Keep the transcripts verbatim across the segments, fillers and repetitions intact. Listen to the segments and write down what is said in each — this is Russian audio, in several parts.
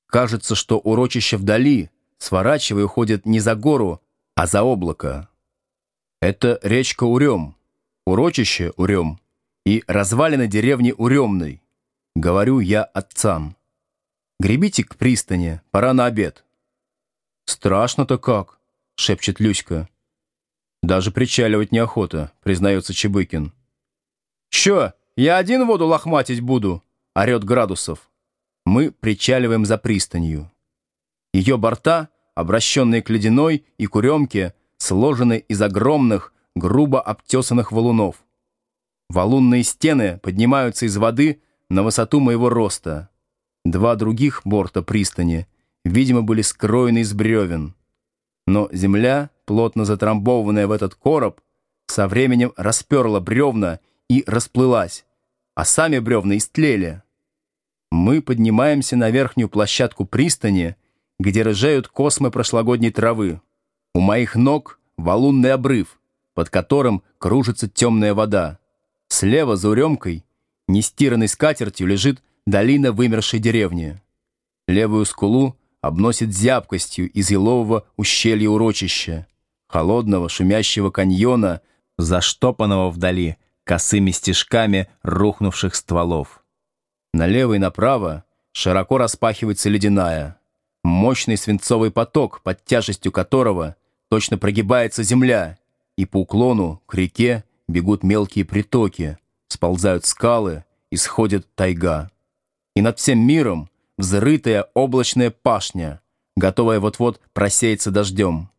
Кажется, что урочище вдали, сворачивая, уходит не за гору, а за облако. Это речка Урем, урочище Урем и развалины деревни Уремной. Говорю я отцам. Гребите к пристани, пора на обед. Страшно-то как, шепчет Люська. Даже причаливать неохота, признается Чебыкин. Чё, я один воду лохматить буду? Орет Градусов. Мы причаливаем за пристанью. Ее борта, обращенные к Ледяной и Куремке, сложены из огромных, грубо обтесанных валунов. Валунные стены поднимаются из воды на высоту моего роста. Два других борта пристани, видимо, были скроены из бревен. Но земля, плотно затрамбованная в этот короб, со временем расперла бревна и расплылась, а сами бревна истлели. Мы поднимаемся на верхнюю площадку пристани, где рыжеют космы прошлогодней травы. У моих ног валунный обрыв, под которым кружится темная вода. Слева за Уремкой, нестиранной скатертью, лежит долина вымершей деревни. Левую скулу обносит зябкостью из елового ущелья урочища, холодного шумящего каньона, заштопанного вдали косыми стежками рухнувших стволов. Налево и направо широко распахивается Ледяная, мощный свинцовый поток, под тяжестью которого точно прогибается земля, и по уклону к реке бегут мелкие притоки, сползают скалы и сходит тайга. И над всем миром взрытая облачная пашня, готовая вот-вот просеяться дождем.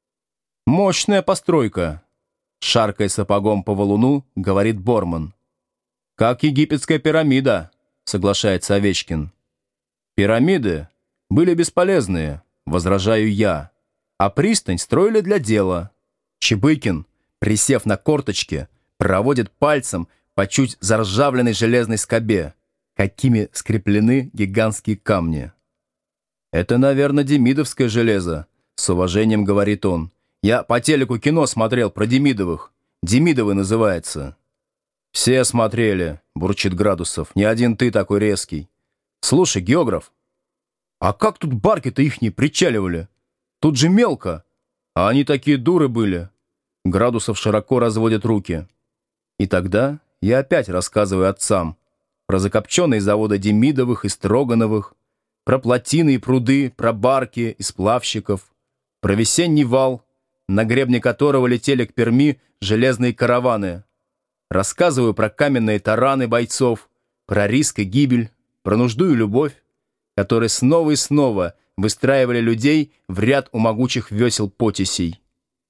«Мощная постройка», — шаркая сапогом по валуну, говорит Борман. «Как египетская пирамида», — соглашается Овечкин. «Пирамиды были бесполезные», — возражаю я, «а пристань строили для дела». Чебыкин, присев на корточки, проводит пальцем по чуть заржавленной железной скобе, какими скреплены гигантские камни. «Это, наверное, демидовское железо», — с уважением говорит он. «Я по телеку кино смотрел про Демидовых. Демидовы называется». «Все смотрели», — бурчит Градусов. «Не один ты такой резкий. Слушай, географ, а как тут барки-то ихние причаливали? Тут же мелко. А они такие дуры были». Градусов широко разводит руки. И тогда я опять рассказываю отцам про закопченные заводы Демидовых и Строгановых, про плотины и пруды, про барки и сплавщиков, про весенний вал, на гребне которого летели к Перми железные караваны. Рассказываю про каменные тараны бойцов, про риск и гибель, про нужду и любовь, которые снова и снова выстраивали людей в ряд у могучих весел потесей.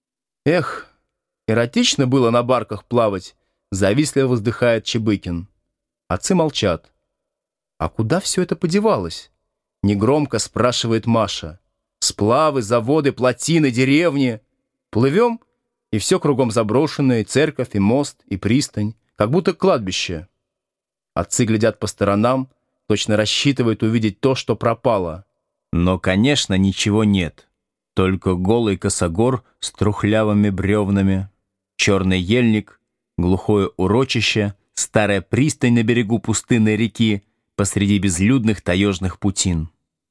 Эх, эротично было на барках плавать, завистливо вздыхает Чебыкин. Отцы молчат. «А куда все это подевалось?» Негромко спрашивает Маша. «Сплавы, заводы, плотины, деревни. Плывем, и все кругом заброшенное, и церковь, и мост, и пристань, как будто кладбище». Отцы глядят по сторонам, точно рассчитывают увидеть то, что пропало. Но, конечно, ничего нет. Только голый косогор с трухлявыми бревнами, черный ельник, глухое урочище, старая пристань на берегу пустынной реки посреди безлюдных таежных путин.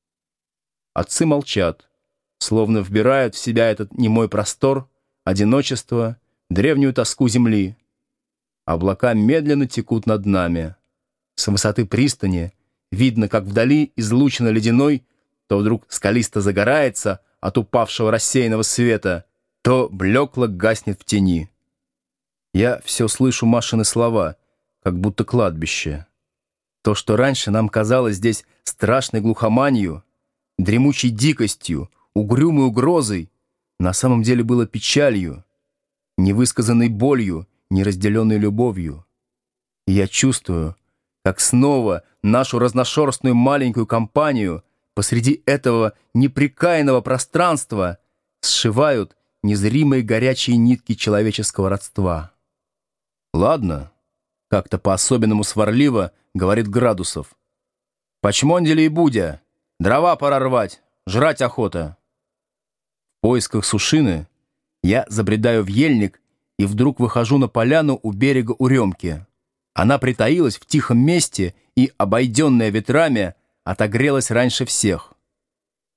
Отцы молчат, словно вбирают в себя этот немой простор, одиночество, древнюю тоску земли. Облака медленно текут над нами. С высоты пристани видно, как вдали излучина Ледяной то вдруг скалисто загорается от упавшего рассеянного света, то блекло гаснет в тени. Я все слышу Машины слова, как будто кладбище. То, что раньше нам казалось здесь страшной глухоманью, дремучей дикостью, угрюмой угрозой, на самом деле было печалью, невысказанной болью, неразделенной любовью. И я чувствую, как снова нашу разношерстную маленькую компанию посреди этого непрекаянного пространства сшивают незримые горячие нитки человеческого родства. «Ладно», — как-то по-особенному сварливо говорит Градусов. «Почмондили и Будя, дрова пора рвать, жрать охота». В поисках сушины я забредаю в ельник и вдруг выхожу на поляну у берега Уремки. Она притаилась в тихом месте и, обойденная ветрами, отогрелась раньше всех.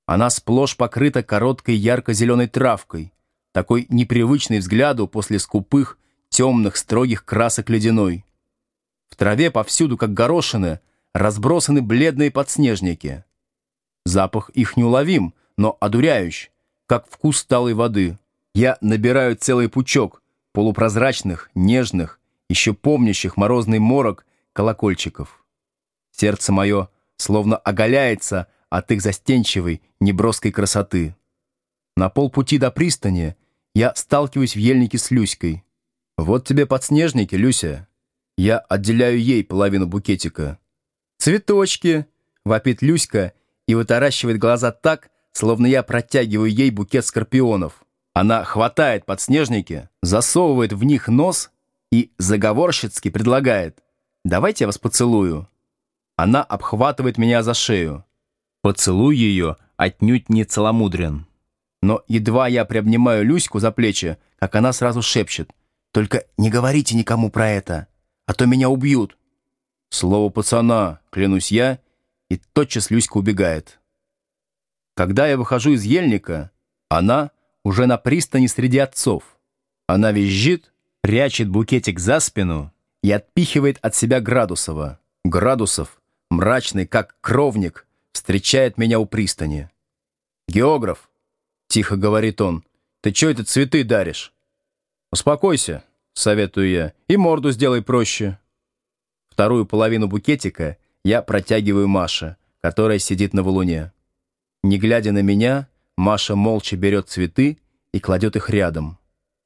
Она сплошь покрыта короткой ярко-зеленой травкой, такой непривычной взгляду после скупых, темных, строгих красок ледяной. В траве повсюду, как горошины, разбросаны бледные подснежники. Запах их неуловим, но одуряющий, как вкус талой воды. Я набираю целый пучок полупрозрачных, нежных, еще помнящих морозный морок колокольчиков. Сердце мое словно оголяется от их застенчивой, неброской красоты. На полпути до пристани я сталкиваюсь в ельнике с Люськой. «Вот тебе подснежники, Люся». Я отделяю ей половину букетика. «Цветочки!» — вопит Люська и вытаращивает глаза так, словно я протягиваю ей букет скорпионов. Она хватает подснежники, засовывает в них нос и заговорщицки предлагает: «Давайте я вас поцелую». Она обхватывает меня за шею. Поцелуй ее отнюдь не целомудрен. Но едва я приобнимаю Люську за плечи, как она сразу шепчет: «Только не говорите никому про это, а то меня убьют». Слово пацана, клянусь я, и тотчас Люська убегает. Когда я выхожу из ельника, она уже на пристани среди отцов. Она визжит, прячет букетик за спину и отпихивает от себя Градусова. Градусов, мрачный как кровник, встречает меня у пристани. «Географ», — тихо говорит он, — «ты чё это цветы даришь?» «Успокойся», — советую я, — «и морду сделай проще». Вторую половину букетика я протягиваю Маше, которая сидит на валуне. Не глядя на меня, Маша молча берет цветы и кладет их рядом.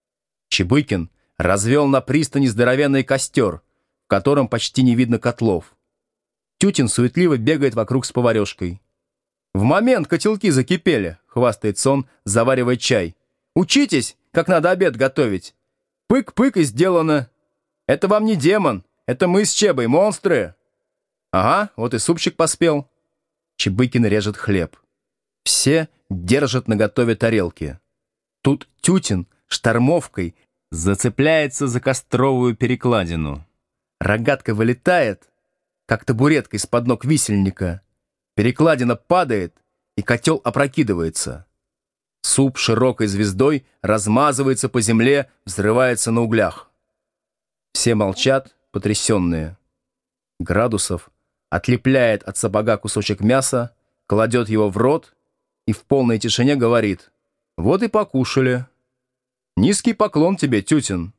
Чебыкин развел на пристани здоровенный костер, в котором почти не видно котлов. Тютин суетливо бегает вокруг с поварешкой. «В момент котелки закипели», — хвастается он, заваривая чай. «Учитесь, как надо обед готовить. Пык-пык и сделано. Это вам не демон, это мы с Чебой, монстры». «Ага, вот и супчик поспел». Чебыкин режет хлеб. Все держат наготове тарелки. Тут Тютин штормовкой зацепляется за костровую перекладину. Рогатка вылетает, как табуретка из-под ног висельника. Перекладина падает, и котел опрокидывается. Суп широкой звездой размазывается по земле, взрывается на углях. Все молчат, потрясенные. Градусов отлепляет от сапога кусочек мяса, кладет его в рот и в полной тишине говорит: «Вот и покушали. Низкий поклон тебе, Тютин».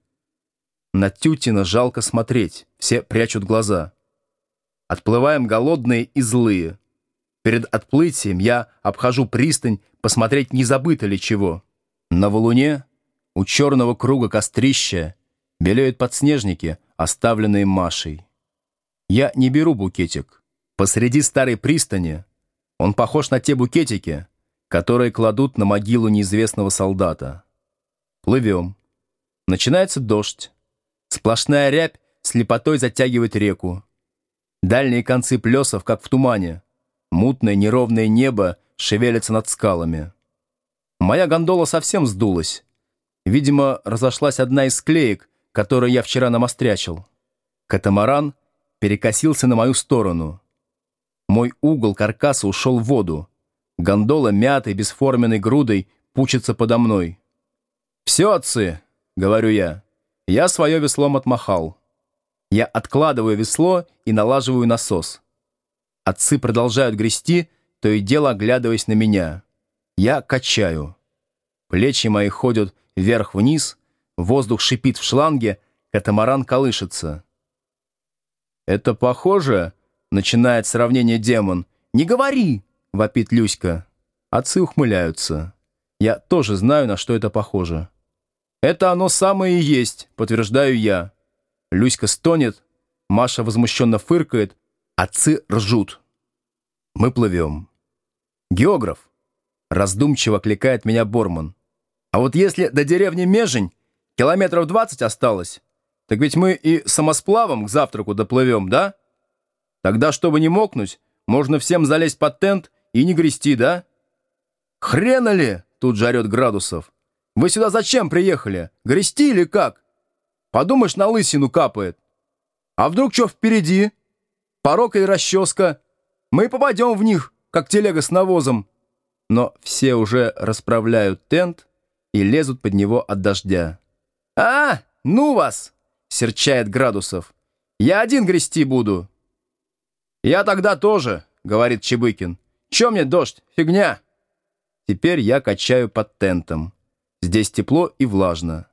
На Тютина жалко смотреть, все прячут глаза. Отплываем голодные и злые. Перед отплытием я обхожу пристань посмотреть, не забыто ли чего. На валуне у черного круга кострища белеют подснежники, оставленные Машей. Я не беру букетик. Посреди старой пристани он похож на те букетики, которые кладут на могилу неизвестного солдата. Плывем. Начинается дождь. Сплошная рябь слепотой затягивает реку. Дальние концы плесов, как в тумане. Мутное неровное небо шевелится над скалами. Моя гондола совсем сдулась. Видимо, разошлась одна из склеек, которую я вчера намострячил. Катамаран перекосился на мою сторону. Мой угол каркаса ушел в воду. Гондола мятой, бесформенной грудой пучится подо мной. «Все, отцы», — говорю я, — «я свое веслом отмахал». Я откладываю весло и налаживаю насос. Отцы продолжают грести, то и дело оглядываясь на меня. Я качаю. Плечи мои ходят вверх-вниз, воздух шипит в шланге, катамаран колышется. «Это похоже?» — начинает сравнение демон. «Не говори!» — вопит Люська. Отцы ухмыляются. Я тоже знаю, на что это похоже. «Это оно самое и есть», — подтверждаю я. Люська стонет, Маша возмущенно фыркает, отцы ржут. Мы плывем. «Географ!» — раздумчиво кликает меня Борман. «А вот если до деревни Межень километров двадцать осталось, так ведь мы и самосплавом к завтраку доплывем, да? Тогда, чтобы не мокнуть, можно всем залезть под тент и не грести, да?» «Хрена ли?» — тут же орет Градусов. «Вы сюда зачем приехали? Грести или как? Подумаешь, на лысину капает. А вдруг что впереди? Порог или расческа? Мы попадем в них, как телега с навозом. но все уже расправляют тент и лезут под него от дождя. «А, ну вас!» — серчает Градусов. «Я один грести буду». «Я тогда тоже», — говорит Чебыкин. «Чё мне дождь? Фигня!» Теперь я качаю под тентом. Здесь тепло и влажно.